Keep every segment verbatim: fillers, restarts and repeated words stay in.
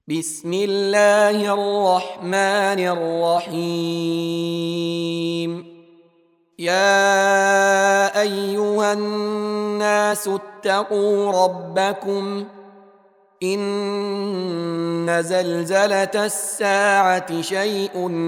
بسم الله الرحمن الرحيم. يا أيها الناس اتقوا ربكم إن زلزلة الساعة شيء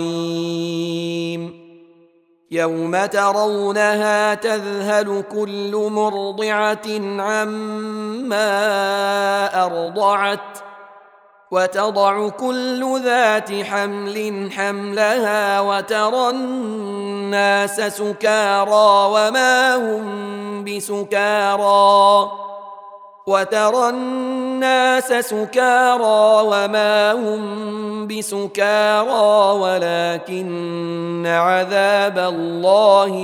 عظيم يوم ترونها تذهل كل مرضعة عما أرضعت وتضع كل ذات حمل حملها وترى الناس سكارى وما هم بسكارى وترى الناس سكارى وما هم بسكارى ولكن عذاب الله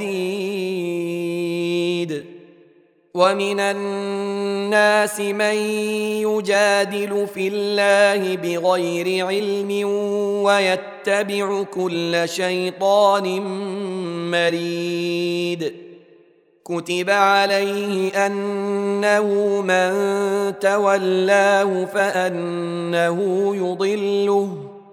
شديد. ومن الناس من يجادل في الله بغير علم ويتبع كل شيطان مريد. كتب عليه أنه من تولاه فأنه يضله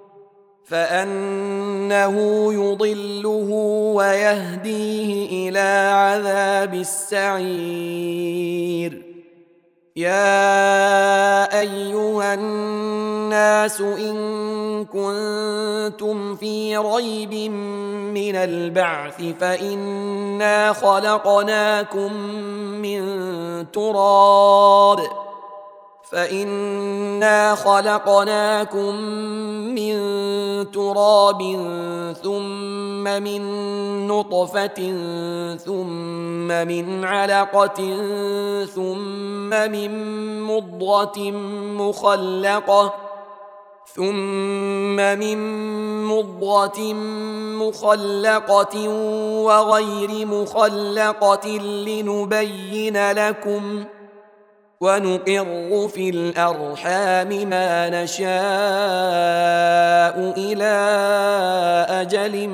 فأنه يضله ويهديه إلى عذاب السعير. يا أيها الناس إن كنتم في ريب من البعث فإنا خلقناكم من تراب فإنا خلقناكم من تراب ثم من نطفة ثم من علقة ثم من مضغة مخلقة ثم من مضغة مخلقة وغير مخلقة لنبين لكم ونقر في الأرحام ما نشاء إلى أجل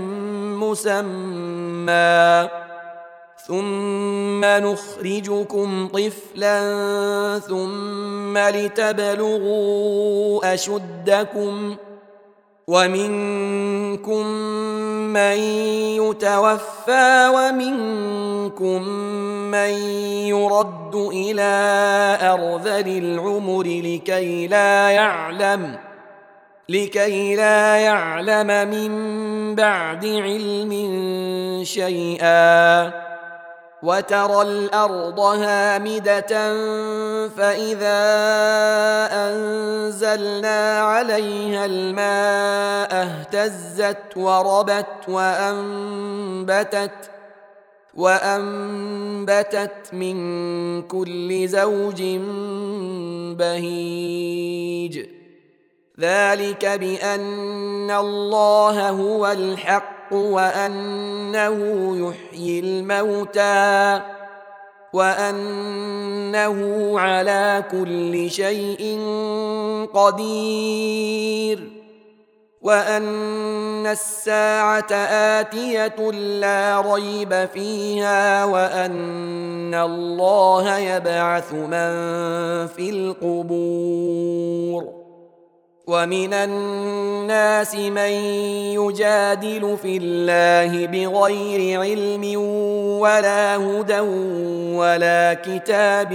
مسمى ثم نخرجكم طفلا ثم لتبلغوا أشدكم ومنكم من يتوفى ومنكم من يرد إلى أرذل العمر لكي لا يعلم لكي لا يعلم من بعد علم شيئا. وترى الأرض هامدة فإذا أنزلنا عليها الماء اهتزت وربت وأنبتت وأنبتت من كل زوج بهيج. ذلك بأن الله هو الحق وأنه يحيي الموتى وأنه على كل شيء قدير وأن الساعة آتية لا ريب فيها وأن الله يبعث من في القبور. ومن الناس من يجادل في الله بغير علم ولا هدى ولا كتاب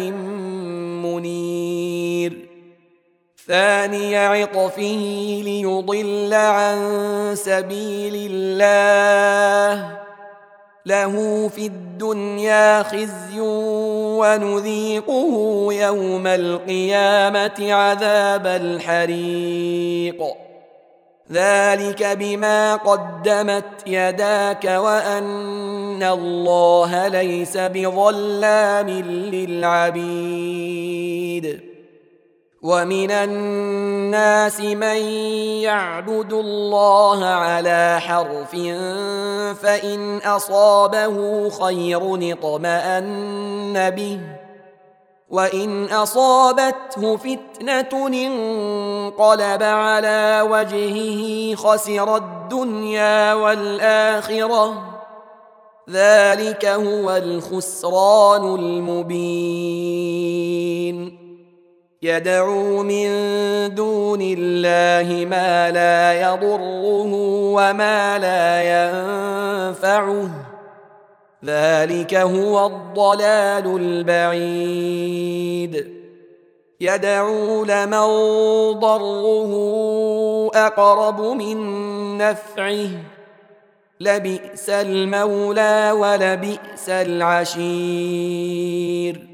منير. ثاني عطفه ليضل عن سبيل الله له في الدنيا خزي ونذيقه يوم القيامة عذاب الحريق. ذلك بما قدمت يداك وأن الله ليس بظلام للعبيد. ومن الناس من يعبد الله على حرف فإن أصابه خير اطمأن به وإن أصابته فتنة انقلب على وجهه خسر الدنيا والآخرة ذلك هو الخسران المبين. يدعو من دون الله ما لا يضره وما لا ينفعه ذلك هو الضلال البعيد يدعو لمن ضره أقرب من نفعه لبئس المولى ولبئس العشير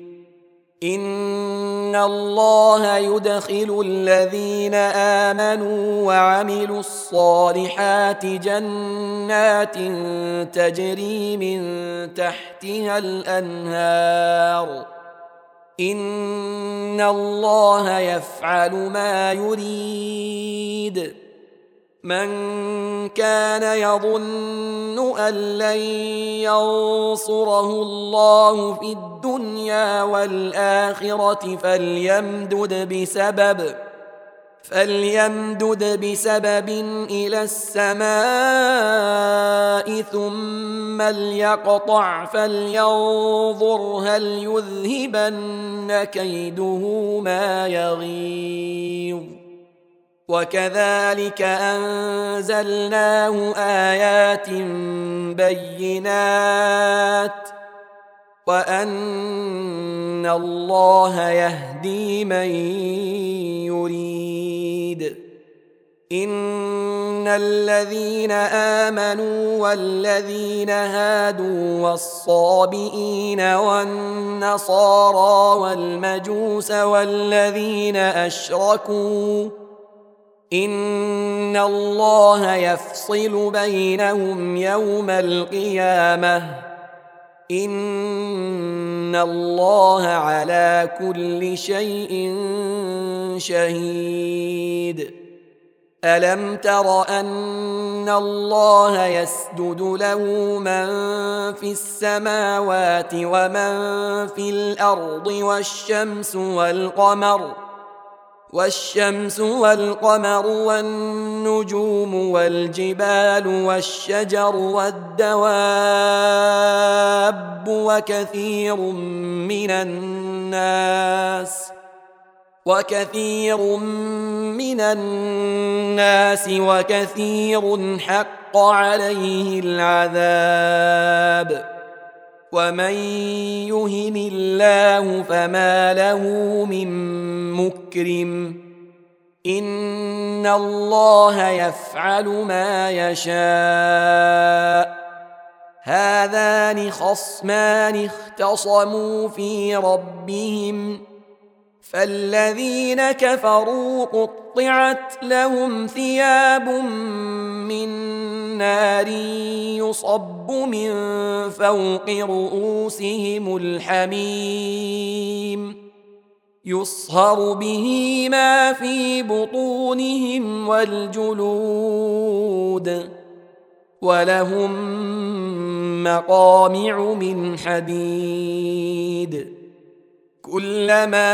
إن الله يدخل الذين آمنوا وعملوا الصالحات جنات تجري من تحتها الأنهار إن الله يفعل ما يريد من كان يظن أن لن ينصره الله في الدنيا والآخرة فليمدد بسبب فليمدد بسبب إلى السماء ثم ليقطع فلينظر هل يذهبن كيده ما يغيظ وكذلك أنزلناه آيات بينات وأن الله يهدي من يريد إن الذين آمنوا والذين هادوا والصابئين والنصارى والمجوس والذين أشركوا إن الله يفصل بينهم يوم القيامة إن الله على كل شيء شهيد ألم تر أن الله يسجد له من في السماوات ومن في الأرض والشمس والقمر والشمس والقمر والنجوم والجبال والشجر والدواب وكثير من الناس وكثير من الناس وكثير حق عليه العذاب ومن يهن الله فما له من مكرم إن الله يفعل ما يشاء هذان خصمان اختصموا في ربهم فالذين كفروا قطعت لهم ثياب من نار يصب من فوق رؤوسهم الحميم يصهر به ما في بطونهم والجلود ولهم مقامع من حديد كلما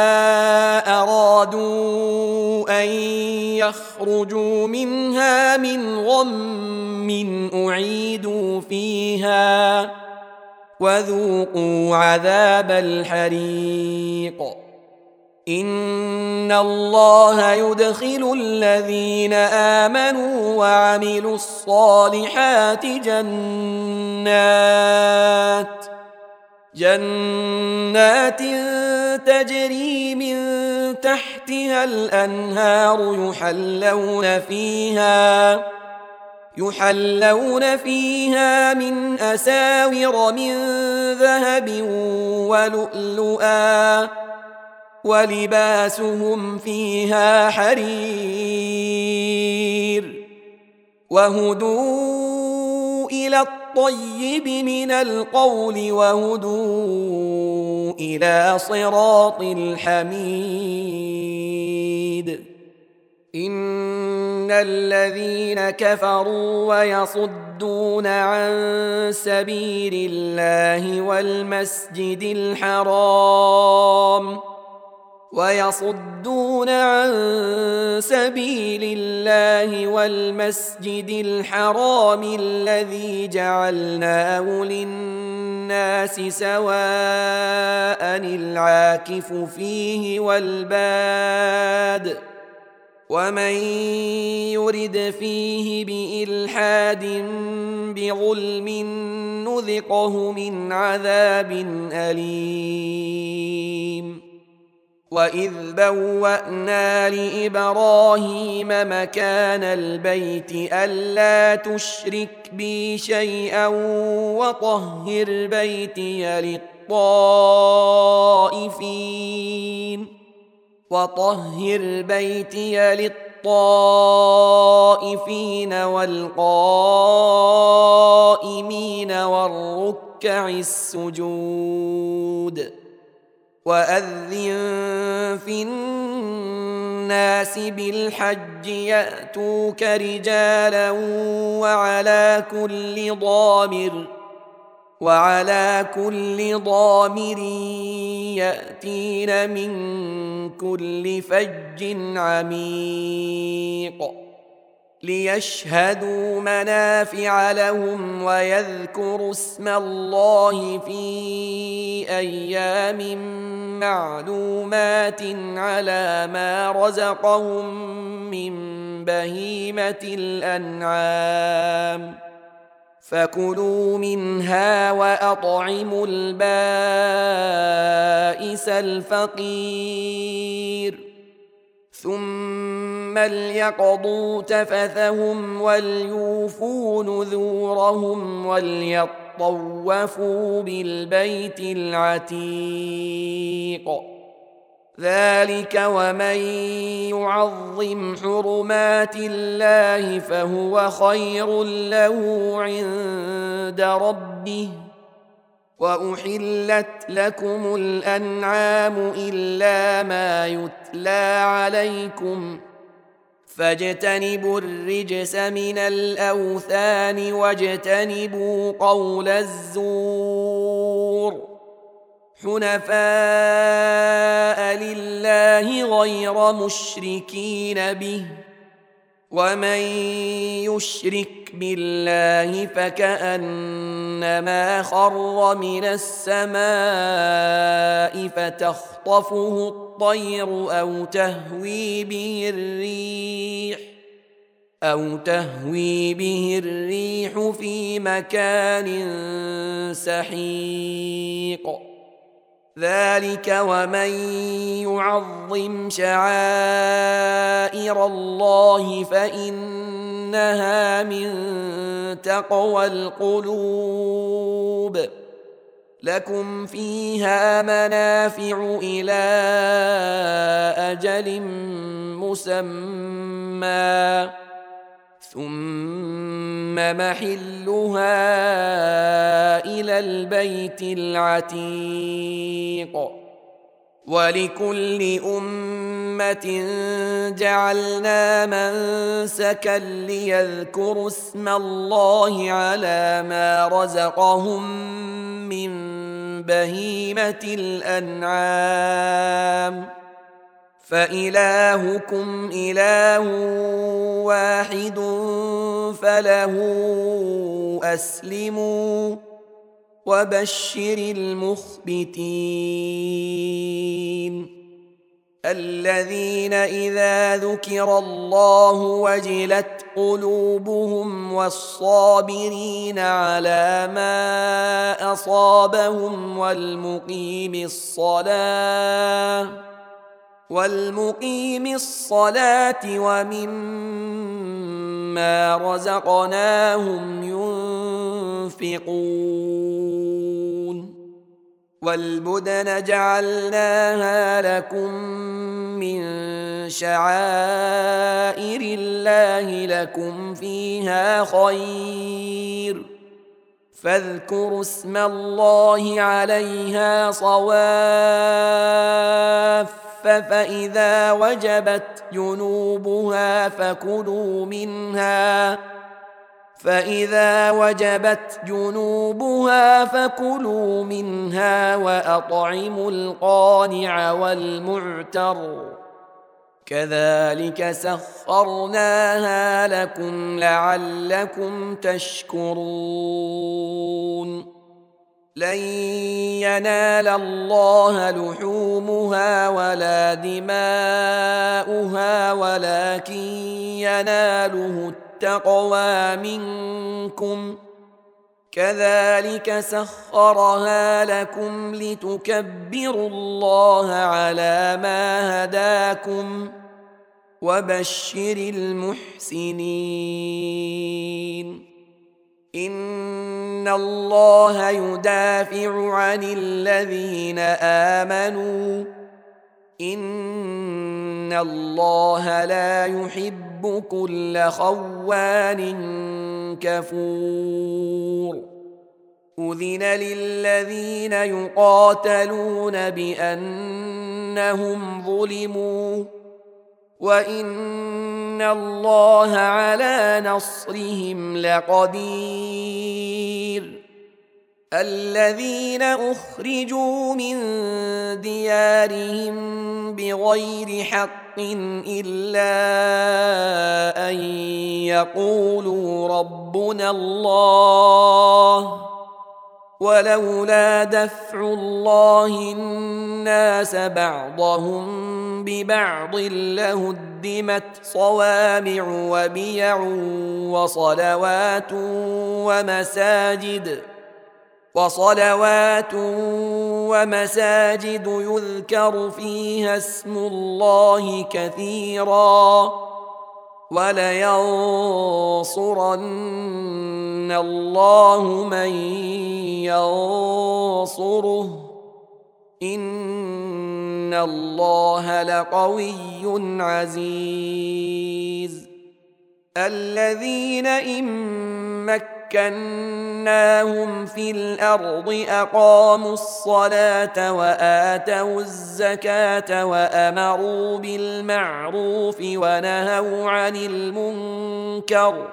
أرادوا أن يخرجوا منها من غم أعيدوا فيها وذوقوا عذاب الحريق إن الله يدخل الذين آمنوا وعملوا الصالحات جنات جنات تجري من تحتها الأنهار يحلون فيها يحلون فيها من أساور من ذهب ولؤلؤا ولباسهم فيها حرير وهدوا إلى الطيب من القول وهدوا إلى صراط الحميد إن الذين كفروا ويصدون عن سبيل الله والمسجد الحرام ويصدون عن سبيل الله والمسجد الحرام الذي جعلناه للناس سواء العاكف فيه والباد ومن يرد فيه بإلحاد بظلم نذقه من عذاب أليم. وإذ بوأنا لإبراهيم مكان البيت ألا تشرك بي شيئا وطهر بيتي للطائفين وطهر بيتي للطائفين والقائمين والركع السجود. وأذن في الناس بالحج يأتوك رجالا وعلى كل ضامر وعلى كل ضامر يأتين من كل فج عميق ليشهدوا منافع لهم ويذكروا اسم الله في أيام معلومات على ما رزقهم من بهيمة الأنعام فكلوا منها وأطعموا البائس الفقير ثم ليقضوا تفثهم وليوفوا نذورهم وليطوفوا بالبيت العتيق ذلك ومن يعظم حرمات الله فهو خير له عند ربه. وأحلت لكم الأنعام إلا ما يتلى عليكم فاجتنبوا الرجس من الأوثان واجتنبوا قول الزور حنفاء لله غير مشركين به ومن يشرك بالله فكأنما خر من السماء فتخطفه الطير أو تهوي به الريح أو تهوي به الريح في مكان سحيق ذلك ومن يعظم شعائر الله فإنها من تقوى القلوب لكم فيها منافع إلى أجل مسمى ثم محلها إلى البيت العتيق. ولكل أمة جعلنا منسكا ليذكروا اسم الله على ما رزقهم من بهيمة الأنعام فإلهكم إله واحد فله أسلموا وبشر المخبتين الذين إذا ذكر الله وجلت قلوبهم والصابرين على ما أصابهم والمقيم الصلاة والمقيم الصلاة ومما رزقناهم ينفقون والبدن جعلناها لكم من شعائر الله لكم فيها خير فاذكروا اسم الله عليها صواف فإذا وجبت جنوبها فكلوا منها فإذا وجبت جنوبها فكلوا منها وأطعموا القانع والمعتر كذلك سخرناها لكم لعلكم تشكرون لن ينال الله لحومها ولا دماؤها ولكن يناله التقوى منكم كذلك سخرها لكم لتكبروا الله على ما هداكم وبشر المحسنين إن الله يدافع عن الذين آمنوا إن الله لا يحب كل خوان كفور أذن للذين يقاتلون بأنهم ظلموا وإن الله على نصرهم لقدير الذين أخرجوا من ديارهم بغير حق إلا أن يقولوا ربنا الله ولولا دفع الله الناس بعضهم ببعض لهدمت صوامع وبيع وصلوات ومساجد وصلوات ومساجد يذكر فيها اسم الله كثيرا ولينصرن الله من ينصره إن الله لقوي عزيز الذين إن مكناهم في الأرض أقاموا الصلاة وآتوا الزكاة وأمروا بالمعروف ونهوا عن المنكر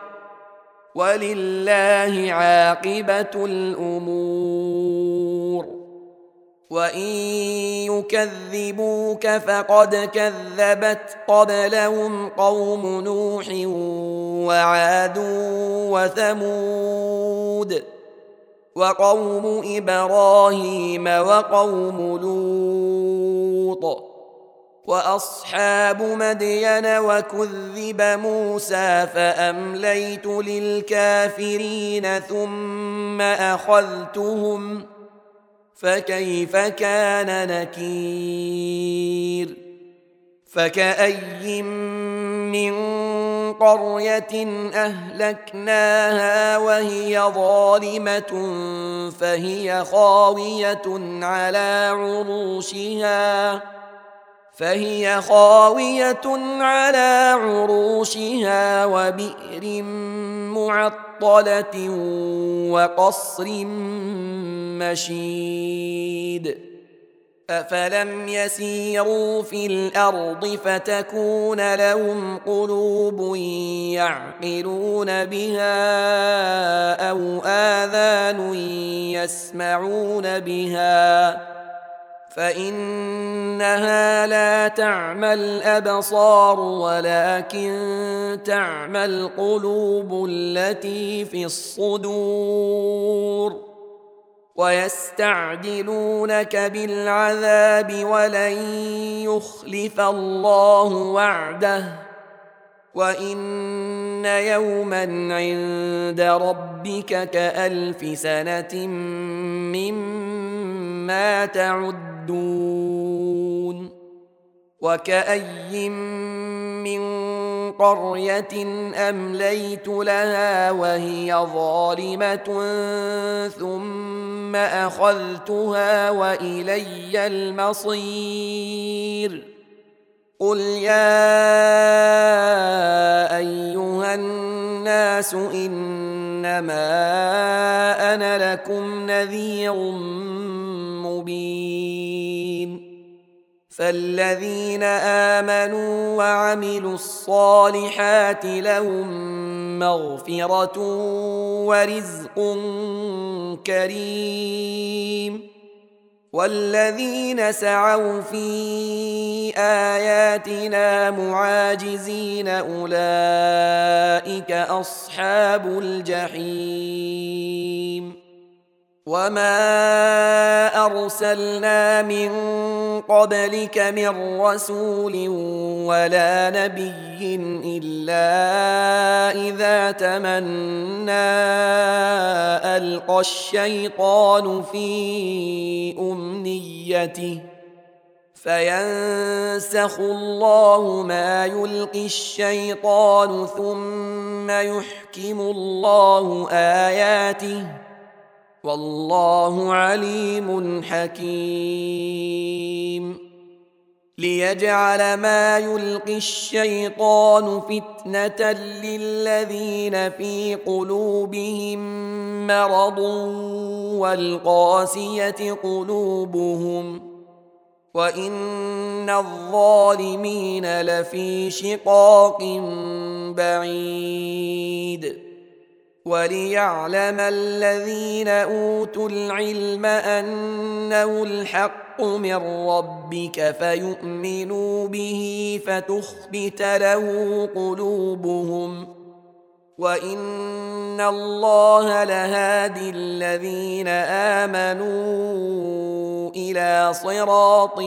ولله عاقبة الأمور وإن يكذبوك فقد كذبت قبلهم قوم نوح وعاد وثمود وقوم إبراهيم وقوم لوط وأصحاب مدين وكذب موسى فأمليت للكافرين ثم أخذتهم فكيف كان نكير فكأي من قرية أهلكناها وهي ظالمة فهي خاوية على عروشها فهي خاوية على عروشها وبئر معطلة وقصر مشيد أفلم يسيروا في الأرض فتكون لهم قلوب يعقلون بها أو آذان يسمعون بها فإنها لا تعمى الأبصار ولكن تعمى القلوب التي في الصدور ويستعجلونك بالعذاب ولن يخلف الله وعده وإن يوما عند ربك كألف سنة مما تعدون وكأي من قرية أمليت لها وهي ظالمة ثم أخذتها وإلي المصير قل يا أيها الناس إنما أنا لكم نذير مبين فالذين آمنوا وعملوا الصالحات لهم مغفرة ورزق كريم والذين سعوا في آياتنا معاجزين أولئك أصحاب الجحيم وما أرسلنا من قبلك من رسول ولا نبي إلا إذا تمنى ألقى الشيطان في أمنيته فينسخ الله ما يلقي الشيطان ثم يحكم الله آياته والله عليم حكيم ليجعل ما يلقي الشيطان فتنة للذين في قلوبهم مرض والقاسية قلوبهم وإن الظالمين لفي شقاق بعيد وليعلم الذين أوتوا العلم أنه الحق من ربك فيؤمنوا به فتخبت له قلوبهم وإن الله لهادي الذين آمنوا إلى صراط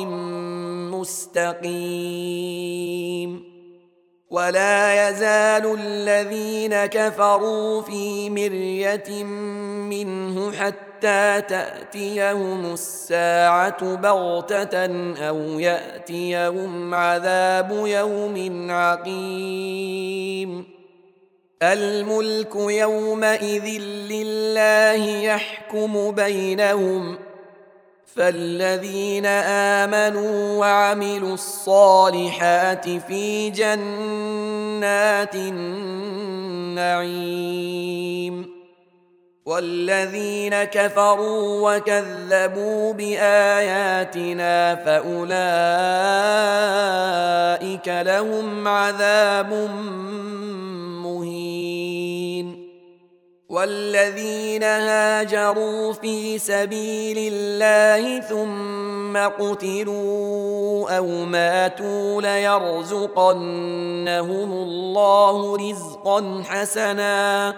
مستقيم ولا يزال الذين كفروا في مرية منه حتى تأتيهم الساعة بغتة أو يأتيهم عذاب يوم عقيم الملك يومئذ لله يحكم بينهم فالذين آمنوا وعملوا الصالحات في جنات النعيم والذين كفروا وكذبوا بآياتنا فأولئك لهم عذاب مهين والذين هاجروا في سبيل الله ثم قتلوا أو ماتوا ليرزقنهم الله رزقا حسنا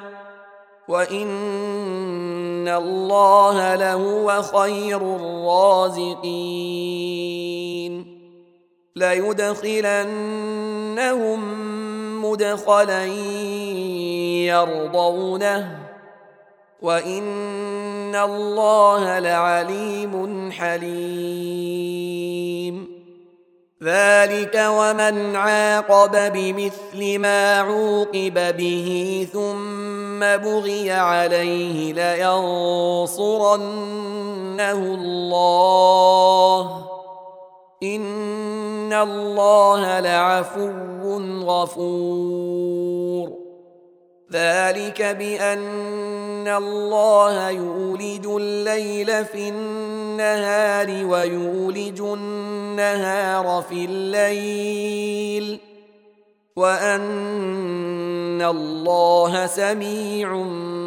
وإن الله لهو خير الرازقين ليدخلنهم مدخلا يرضونه وإن الله لعليم حليم ذلك ومن عاقب بمثل ما عوقب به ثم بغي عليه لينصرنه الله إن الله لعفو غفور ذلك بأن الله يولج الليل في النهار ويولج النهار في الليل وأن الله سميع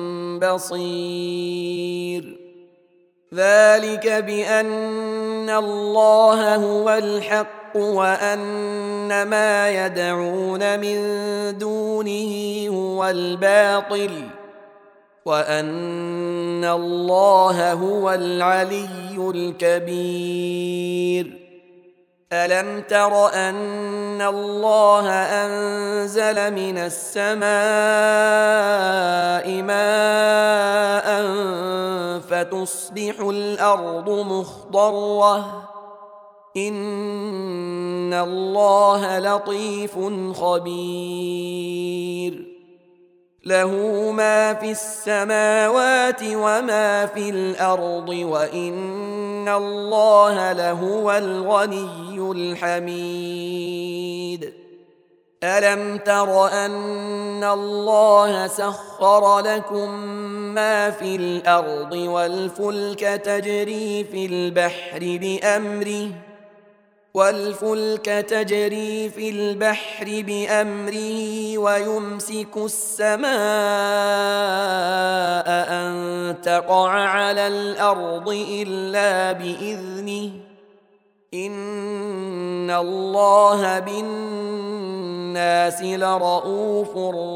بصير ذلك بأن الله هو الحق وأن ما يدعون من دونه هو الباطل وأن الله هو العلي الكبير ألم تر أن الله أنزل من السماء ماء فتصبح الأرض مخضرة إن الله لطيف خبير له ما في السماوات وما في الأرض وإن الله لهو الغني الحميد ألم تر أن الله سخر لكم ما في الأرض والفلك تجري في البحر بأمره والفلك تجري في البحر بأمره ويمسك السماء أن تقع على الأرض إلا بإذنه إن الله بالناس لرءوف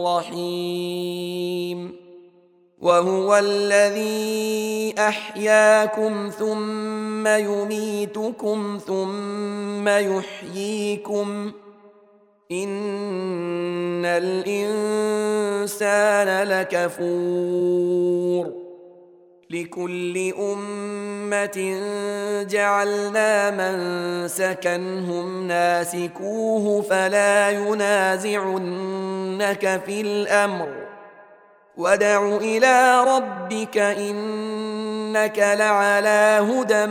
رحيم وهو الذي أحياكم ثم يميتكم ثم يحييكم إن الإنسان لكفور لكل أمة جعلنا منسكا هم ناسكوه فلا ينازعنك في الأمر وادع إلى ربك إنك لعلى هدى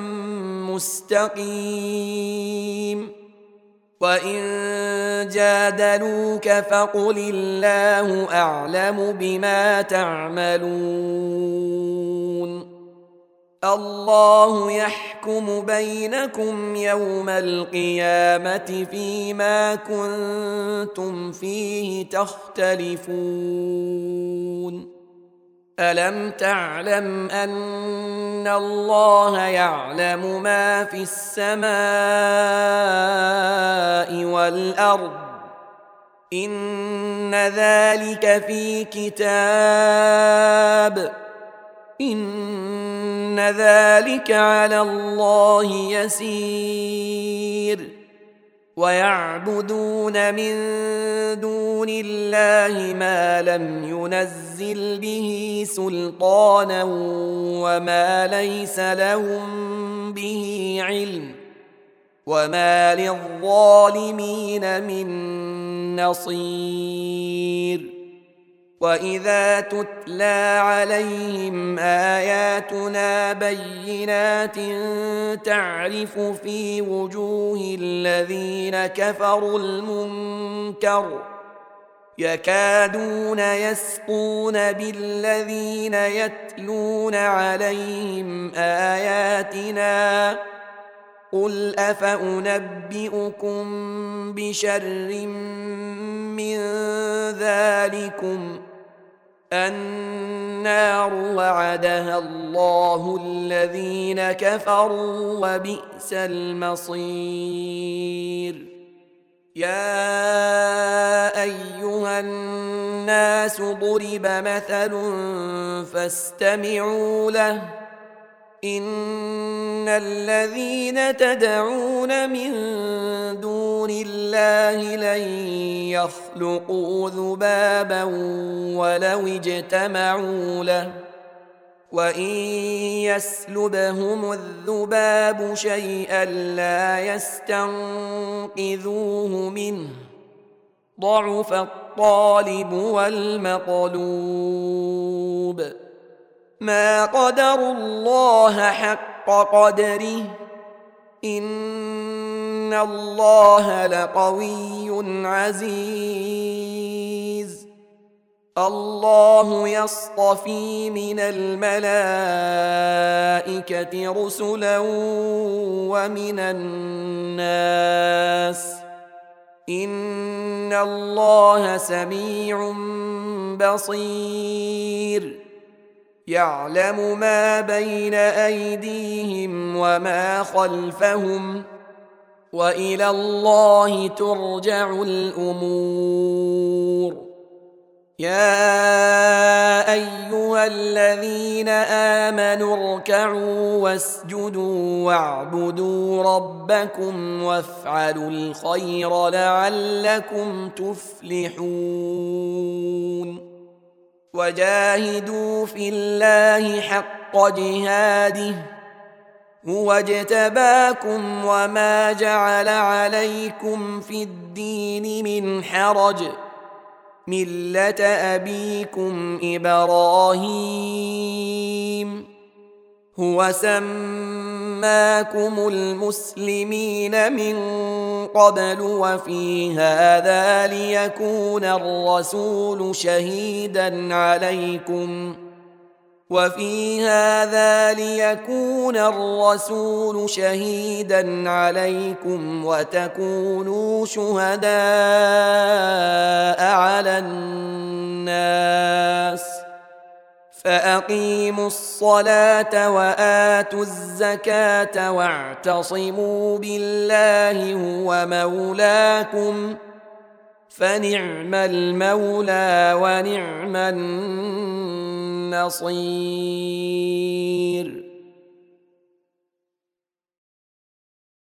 مستقيم وإن جادلوك فقل الله أعلم بما تعملون الله يحكم بينكم يوم القيامة فيما كنتم فيه تختلفون ألم تعلم أن الله يعلم ما في السماء والأرض إن ذلك في كتاب إن ذلك على الله يسير ويعبدون من دون الله ما لم ينزل به سلطانا وما ليس لهم به علم وما للظالمين من نصير وإذا تتلى عليهم آياتنا بينات تعرف في وجوه الذين كفروا المنكر يكادون يسقون بالذين يتلون عليهم آياتنا قل أفأنبئكم بشر من ذلكم النار وعدها الله الذين كفروا وبئس المصير يا أيها الناس ضرب مثل فاستمعوا له إن الذين تدعون من دون الله لن يخلقوا ذبابا ولو اجتمعوا له وإن يسلبهم الذباب شيئا لا يستنقذوه منه ضعف الطالب والمطلوب ما قدروا الله حق قدره إن الله لقوي عزيز الله يصطفي من الملائكة رسلا ومن الناس إن الله سميع بصير يعلم ما بين أيديهم وما خلفهم وإلى الله ترجع الأمور يا أيها الذين آمنوا اركعوا واسجدوا واعبدوا ربكم وافعلوا الخير لعلكم تفلحون وجاهدوا في الله حق جهاده هو اجتباكم وما جعل عليكم في الدين من حرج ملة أبيكم إبراهيم هو سماكم المسلمين من قبل وفي هذا ليكون الرسول شهيدا عليكم وفي هذا ليكون الرسول شهيدا عليكم وتكونوا شهداء على الناس فأقيموا الصلاة وآتوا الزكاة واعتصموا بالله هو مولاكم فنعم المولى ونعم النصير